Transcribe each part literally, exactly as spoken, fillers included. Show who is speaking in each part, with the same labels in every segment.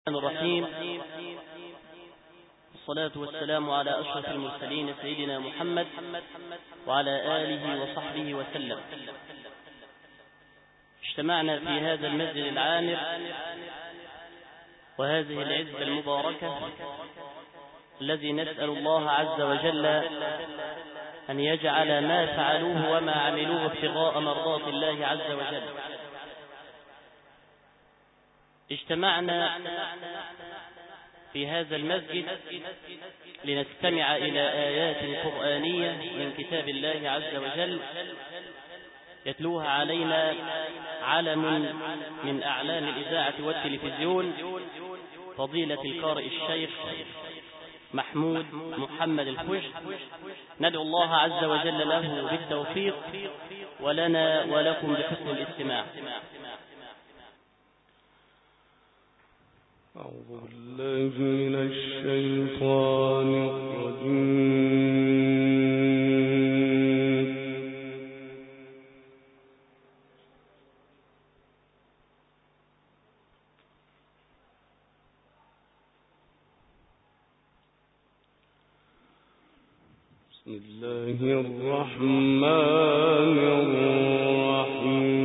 Speaker 1: الرحيم. الصلاة والسلام على أشرف المرسلين سيدنا محمد وعلى آله وصحبه وسلم. اجتمعنا في هذا المسجد العامر وهذه العزبة المباركة الذي نسأل الله عز وجل أن يجعل ما فعلوه وما عملوه ابتغاء مرضات الله عز وجل. اجتمعنا في هذا المسجد لنستمع إلى آيات قرآنية من كتاب الله عز وجل يتلوها علينا علم من أعلام الإذاعة والتلفزيون، فضيلة القارئ الشيخ محمود محمد الفوج. ندعو الله عز وجل له بالتوفيق ولنا ولكم بحسن الاستماع.
Speaker 2: أعوذ بالله من الشيطان الرجيم. بسم الله الرحمن الرحيم.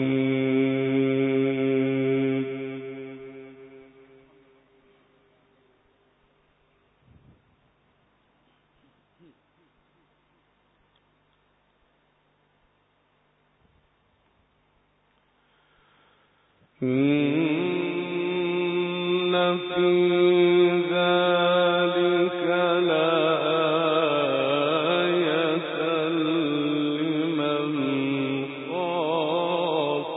Speaker 2: إن في ذلك لآية لمن خاف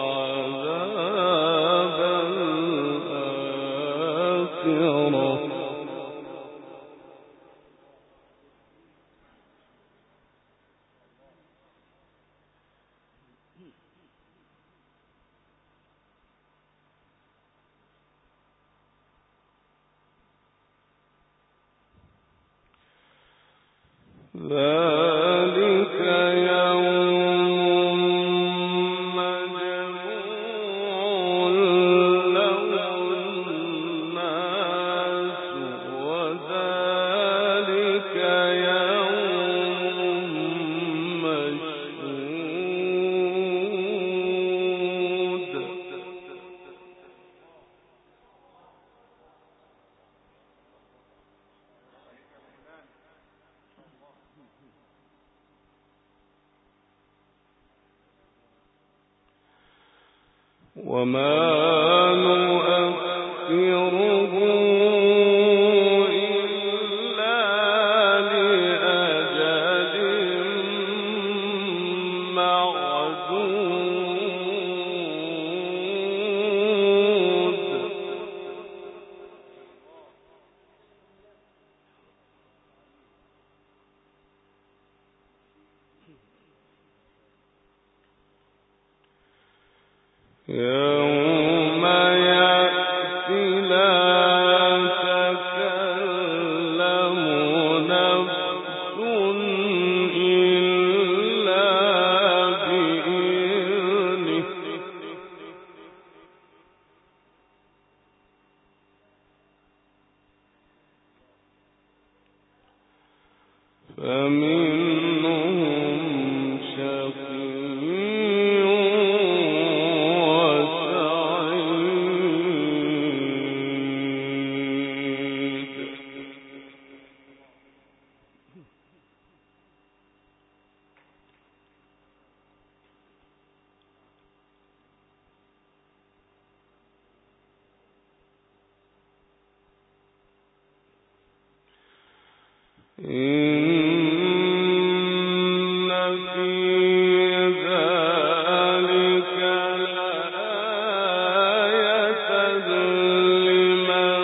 Speaker 2: عذاب الآخرة. ذلك يوم مجموع له الناس وذلك يوم مشهود. وما نؤخره إلا لأجل معدود. يوم يأتي لا تكلم نفس إلا بإذنه. فمنهم شقي إن في ذلك لآية لمن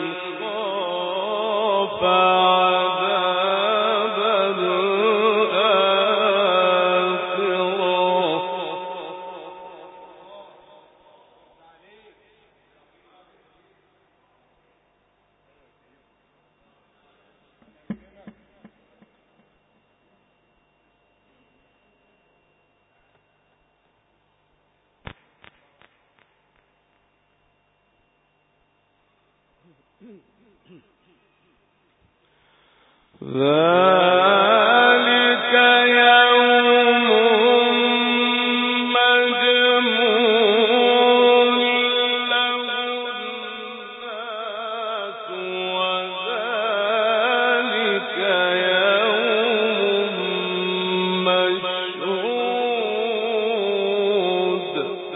Speaker 2: خاف عذاب الآخرة. ذلك يوم مجموع له الناس وذلك يوم مشهود.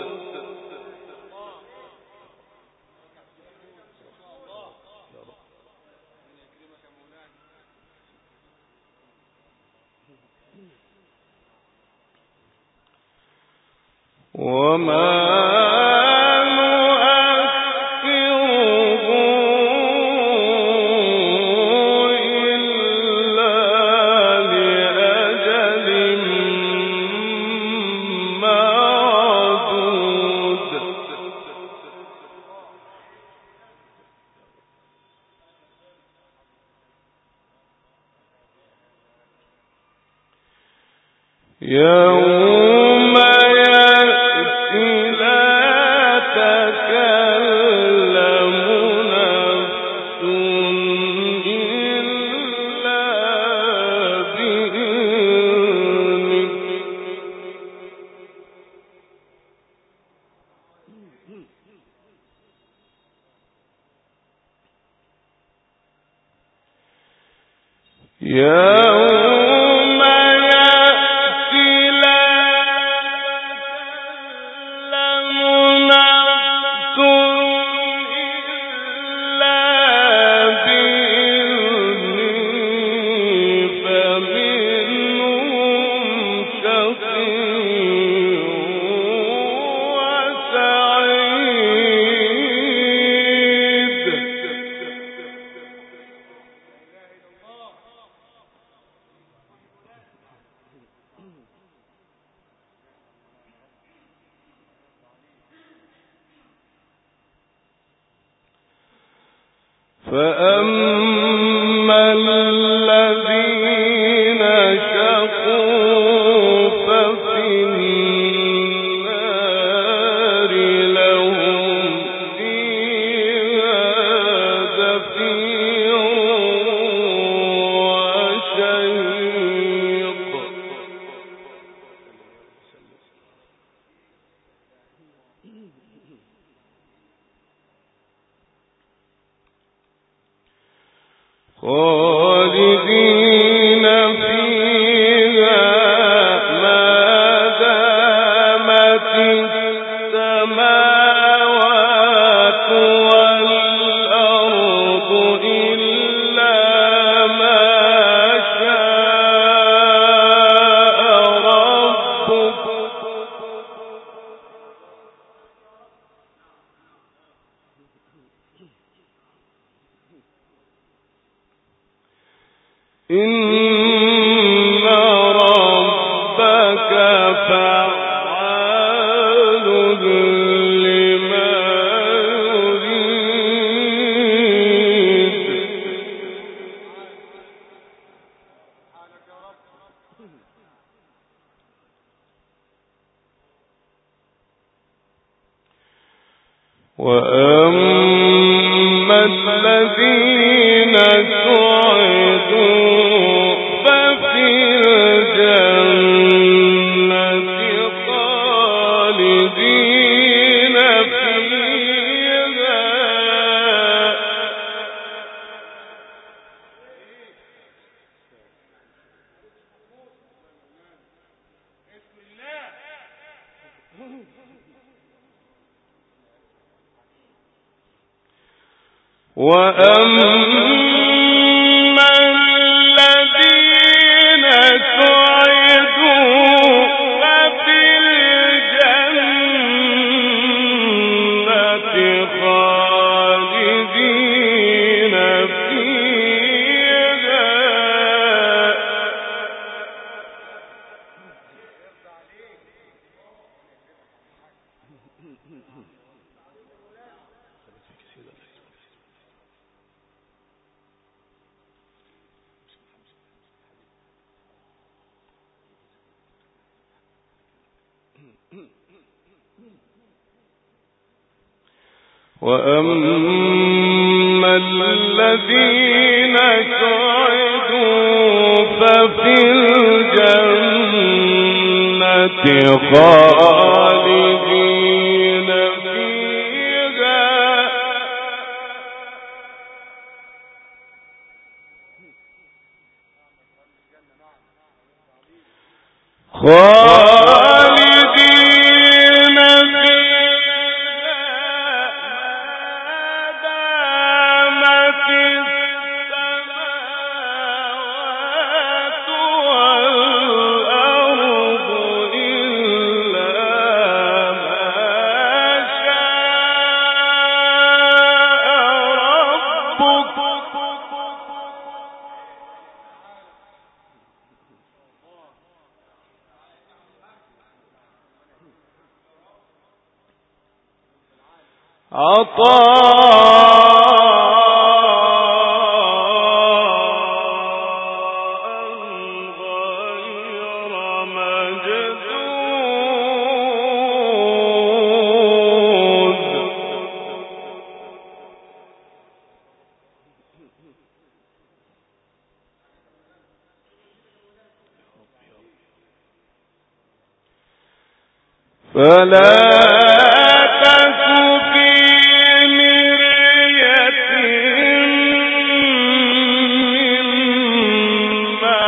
Speaker 2: وما نؤخره إلا لأجل معدود. يوم يأتي لا تكلم نفس إلا بإذنه. يوم يأتي لا تكلم نفس إلا بإذنه فمنهم شقي وسعيد. فأما الذين شقوا ففي النار لهم فيها زفير وشهيق. خالدين فيها ما دامت السماوات والأرض إلا ما شاء ربك. إن ربك فعال لما يريد. وأما الذين سعدوا ففي الجنة خالدين فيها. وأما الذين سعدوا ففي الجنة خالدين فيها. وأما الذين سعدوا ففي الجنة خالدين فيها خالدين فيها ما دامت السماوات والأرض إلا ما شاء ربك عطاء غير مجدود فلا تك في مرية مما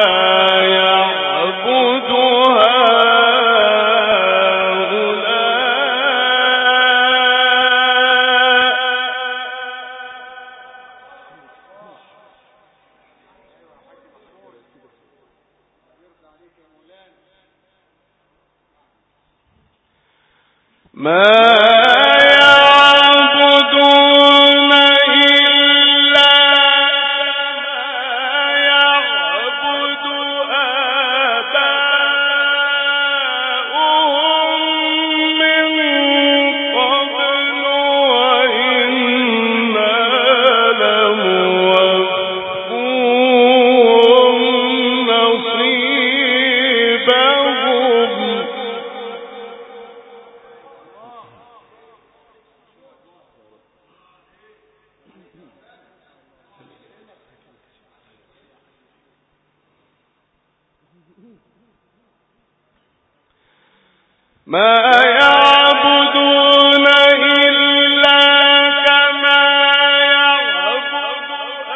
Speaker 2: يعبد هؤلاء ما يعبدون إلا كما يعبد آباؤهم من قبل وإنا لموفوهم نصيبهم ما يعبدون إلا كما يعبد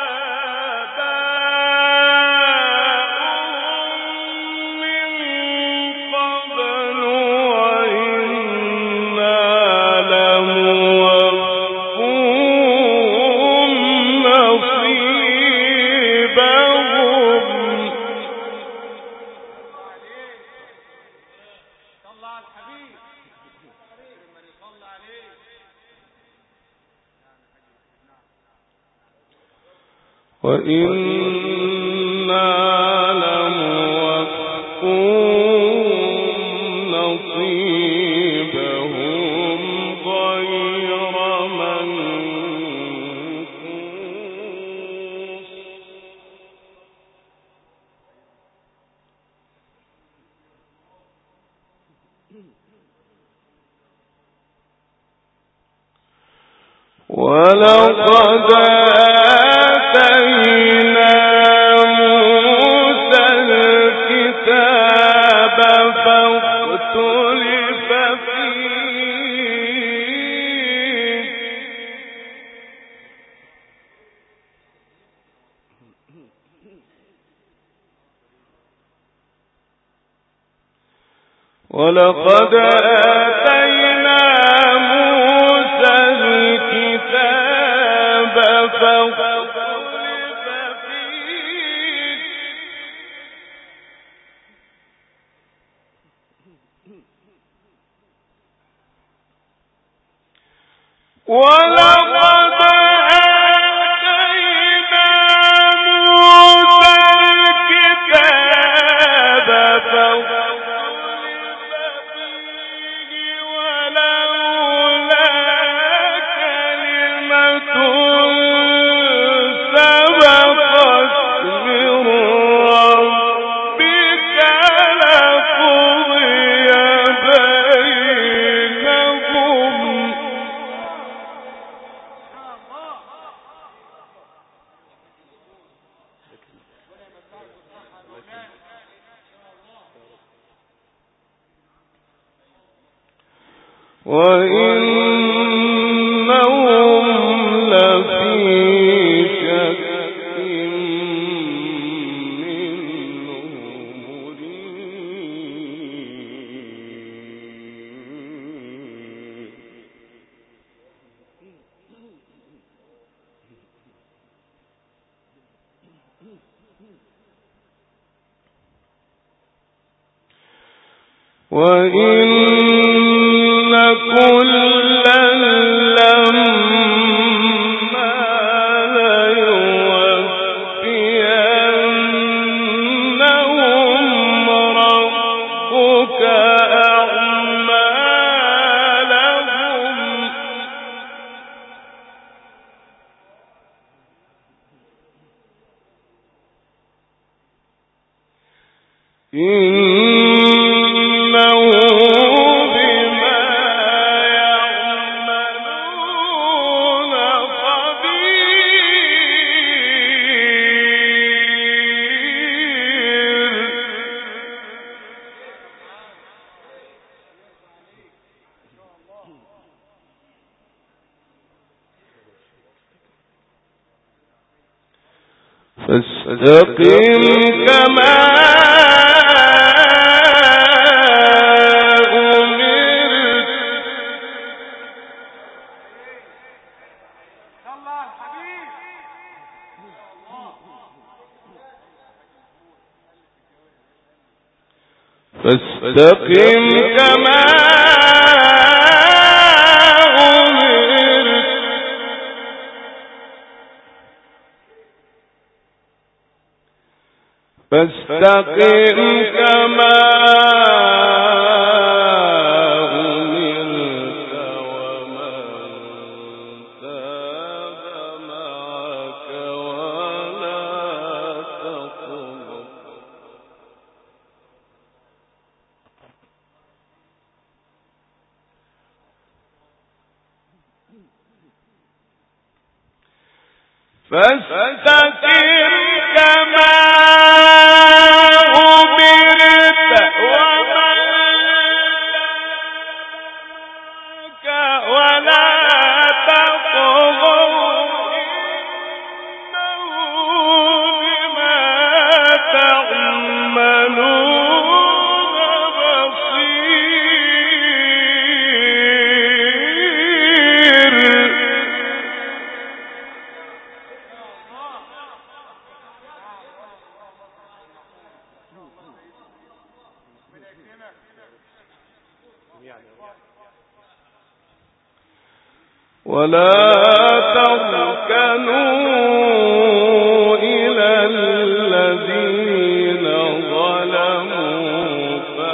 Speaker 2: آباؤهم من قبل وإنا لموفوهم نصيبهم وإنا لموفوهم نصيبهم غير منقوص ولقد آتينا موسى الكتاب فاختلف فيه ولقد آتينا موسى الكتاب فاختلف فيه ولقد آتينا موسى الكتاب فاختلف فيه ولولا كلمة وإنهم لفي شك منه مريب. وإن كلا لما ليوفينهم ربك أعمالهم فاستقم كما أمرت فاستقم كما فاستقم كما أمرت ومن تاب معك ولا تطغوا فاستقم كما ولا تركنوا إلى الذين ظلموا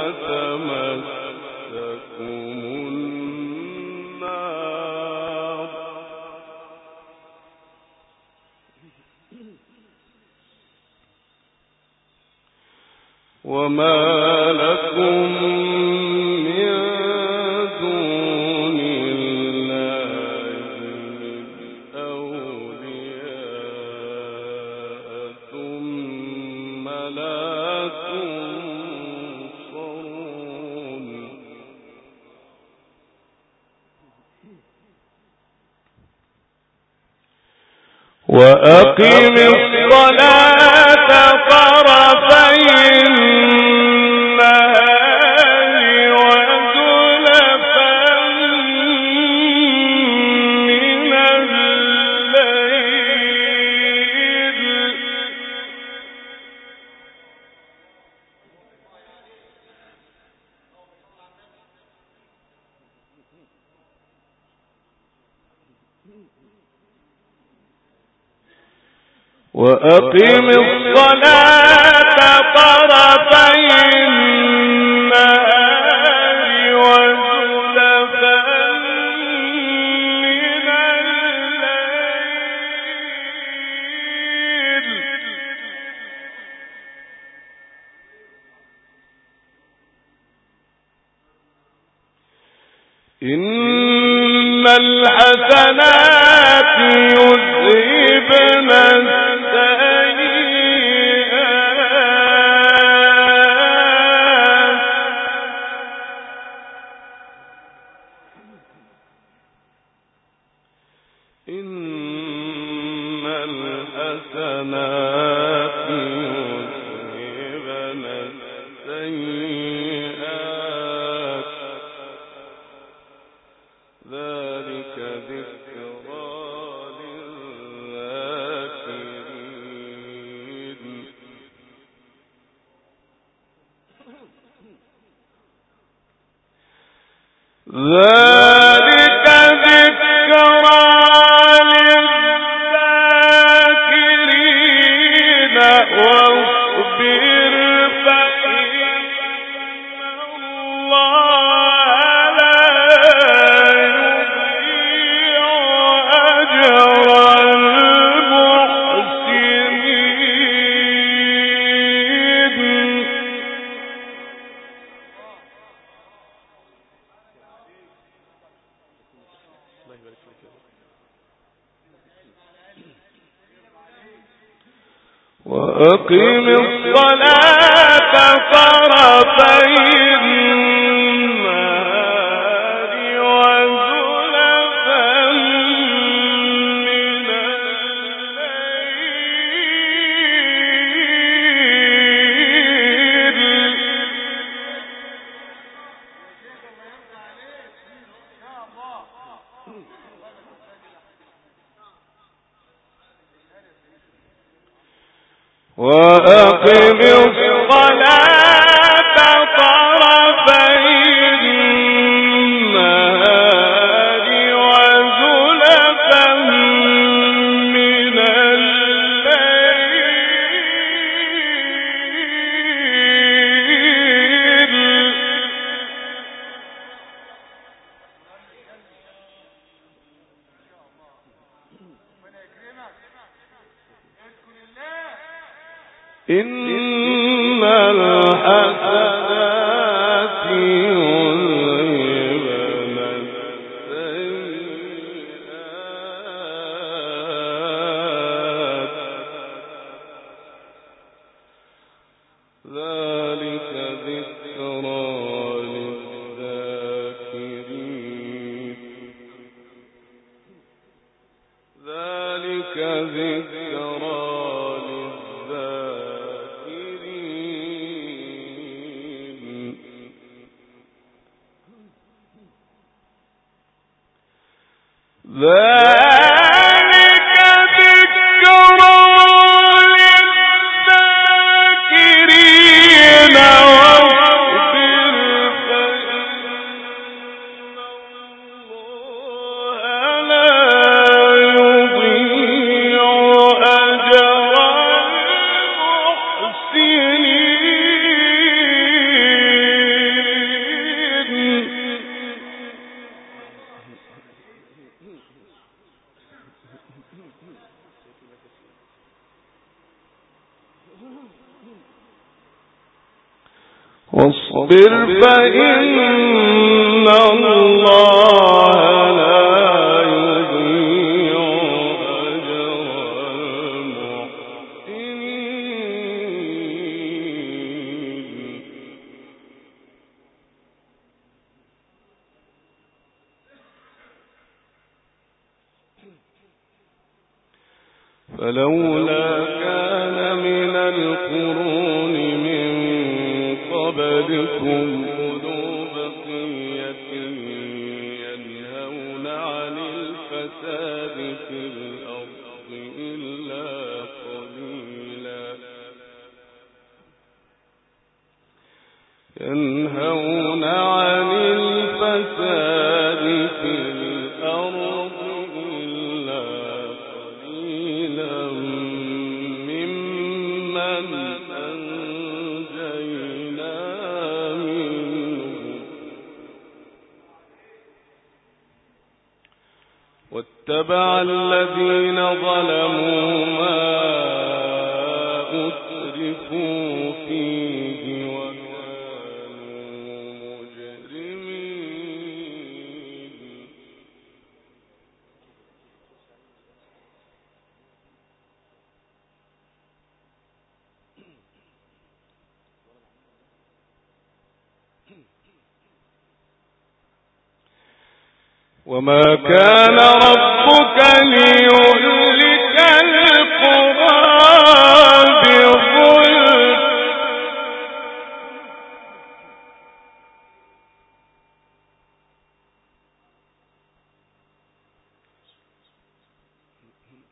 Speaker 2: فتمسكم النار وما لكم وأقم الصلاة طرفي النهار وزلفا من الليل وأقم الصلاة طرفي النهار وزلفا من الليل إن الحسنات يذهبن الحسنات يذهبن السيئات ذلك ذكرى للذاكرين ذلك ذكرى للذاكرين واصبر فإن الله لا يضيع أجر المحسنين وأقم الصلاة طرفي النهار وزلفا من الليل وأقم الصلاة طرفي النهار وزلفا من الليل إن الحسنات يذهبن السيئات ذلك ذكرى للذاكرين ذلك ذكرى ذلك ذكرى للذاكرين واصبر فإن الله لا يضيع أجر المحسنين واصبر فإن الله لا يضيع أجر المحسنين فلولا كان من القرون من قبلكم أولو بقية ينهون عن الفساد في الأرض إلا قليلا ينهون عن الفساد في الأرض إلا قليلا ممن أنجينا منهم واتبع الذين ظلموا ما أترفوا فيه وكانوا مجرمين وما كان ربك ليهلك القرى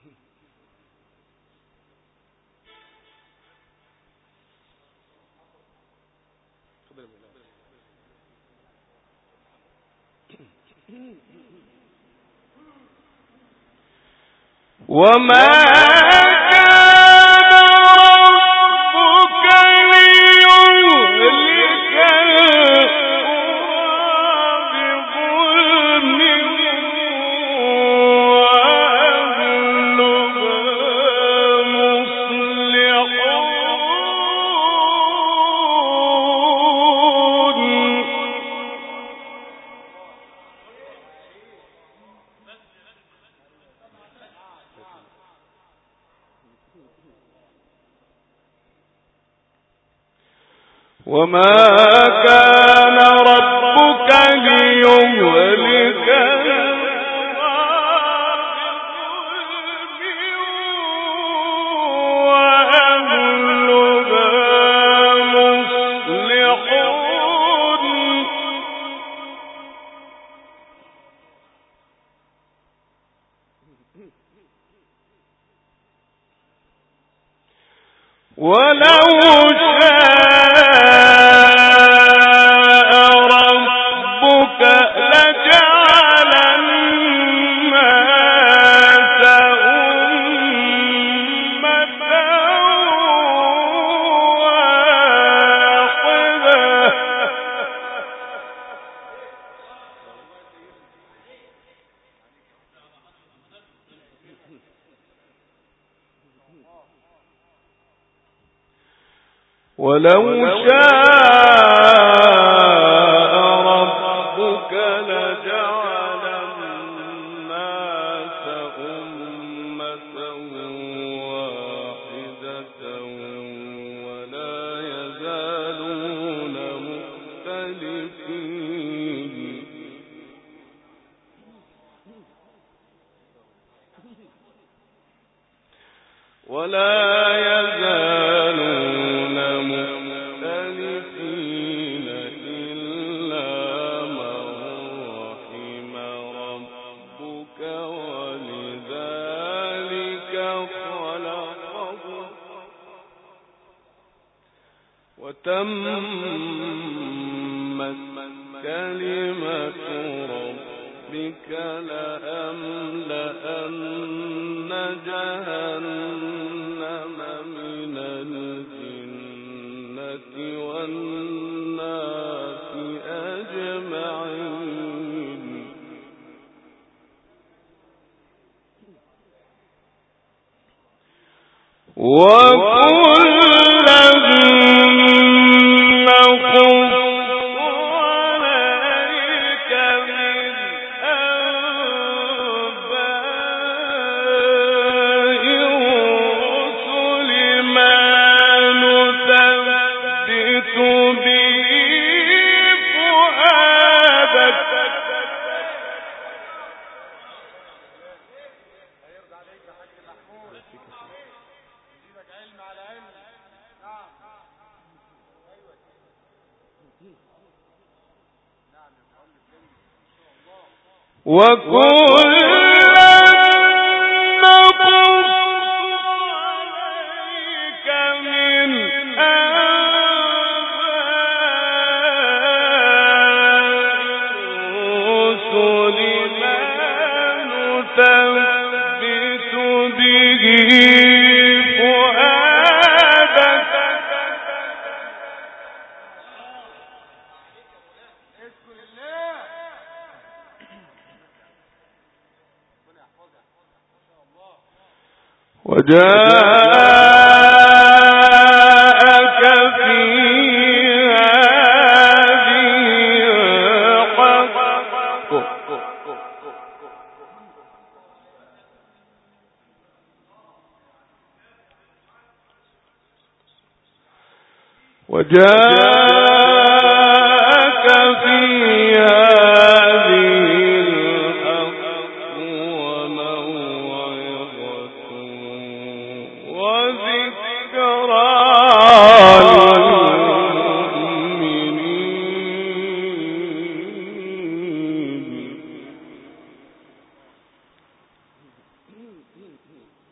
Speaker 2: وما وما كان ربك ليهلك ولو شاء ربك لجعل الناس أمة واحدة ولو شاء ربك لجعل الناس أمة واحدة ولا يزالون مختلفين ولا يزالون مختلفين إلا من رحم ربك ولذلك خلقهم وتمت كلمة ربك لأملأن جهنم من الجنة والناس أجمعين وكلا نقص عليك من أنباء الرسل ما نثبت به فؤادك وكلا نقص عليك من أنباء الرسل ما نثبت به فؤادك وجاءك في هذه الحق وجاءك في هذه الحق وموعظة وذكرى للمؤمنين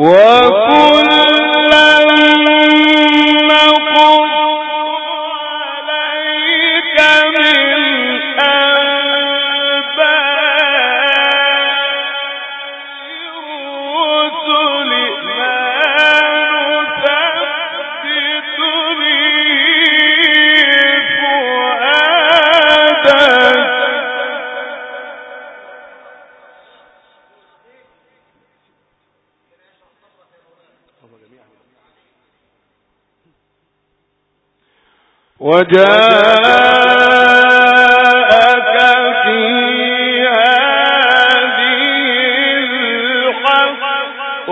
Speaker 2: وجاءك في هذه الحق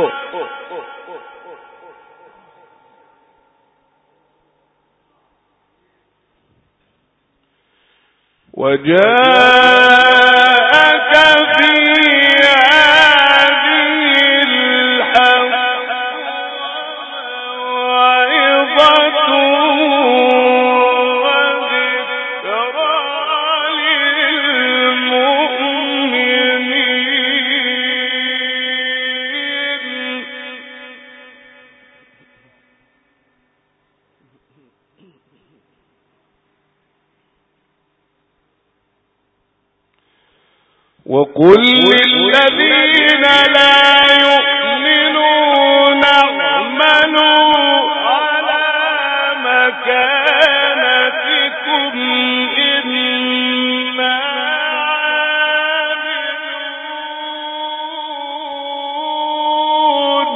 Speaker 2: وجاءك في هذه الحق وعظة وقل للذين لا يؤمنون اعملوا على مكانتكم إنا عاملون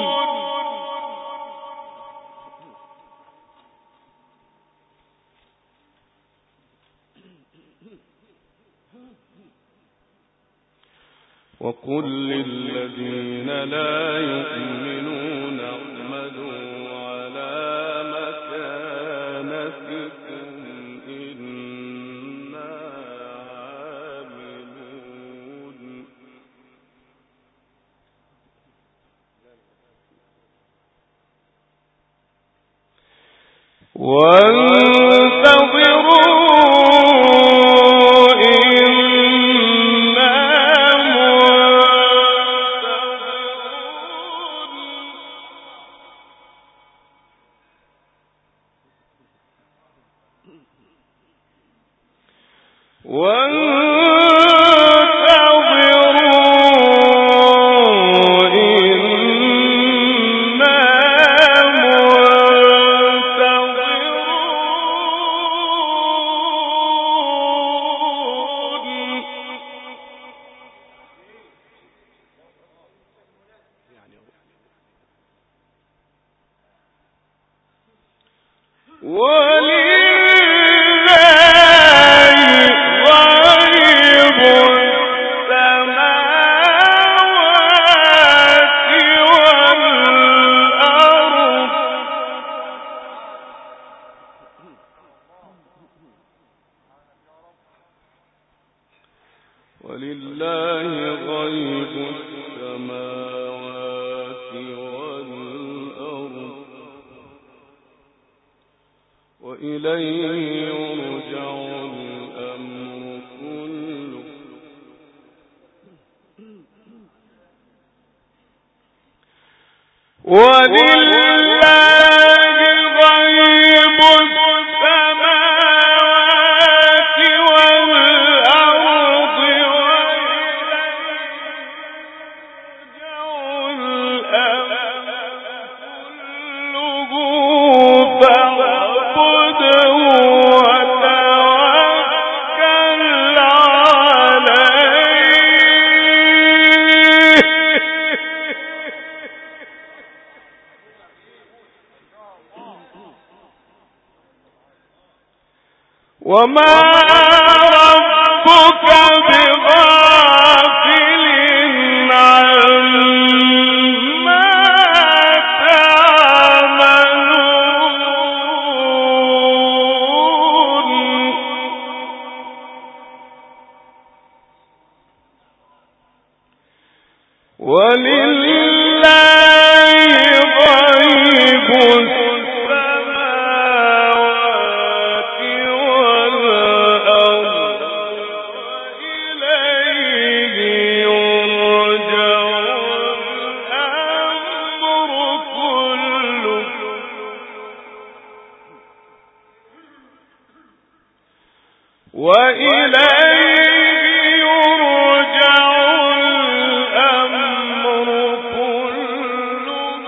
Speaker 2: وقل للذين لا يؤمنون اعملوا على مكانتكم إنا عاملون وانتظروا ولله غيب السماوات والأرض وإليه يرجع الأمر كله ولله غيب السماوات والأرض وما ربك بغافل عما تعملون ولله غيب السماوات وإليه يرجع الأمر كله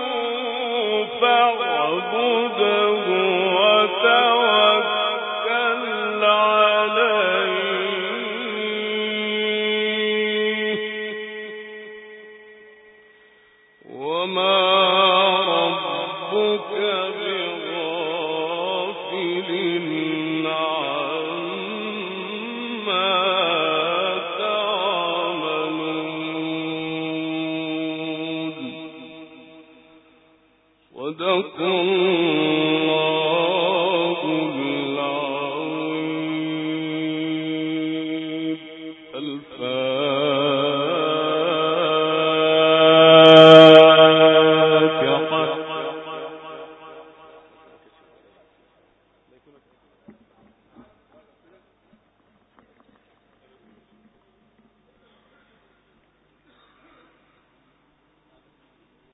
Speaker 2: فاعبده وتوكل عليه وما ربك بغافل عما تعملون. صدق الله